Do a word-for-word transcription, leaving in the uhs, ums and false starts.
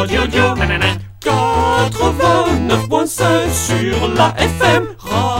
Radio Dio, quatre-vingt-neuf point cinq sur la F M.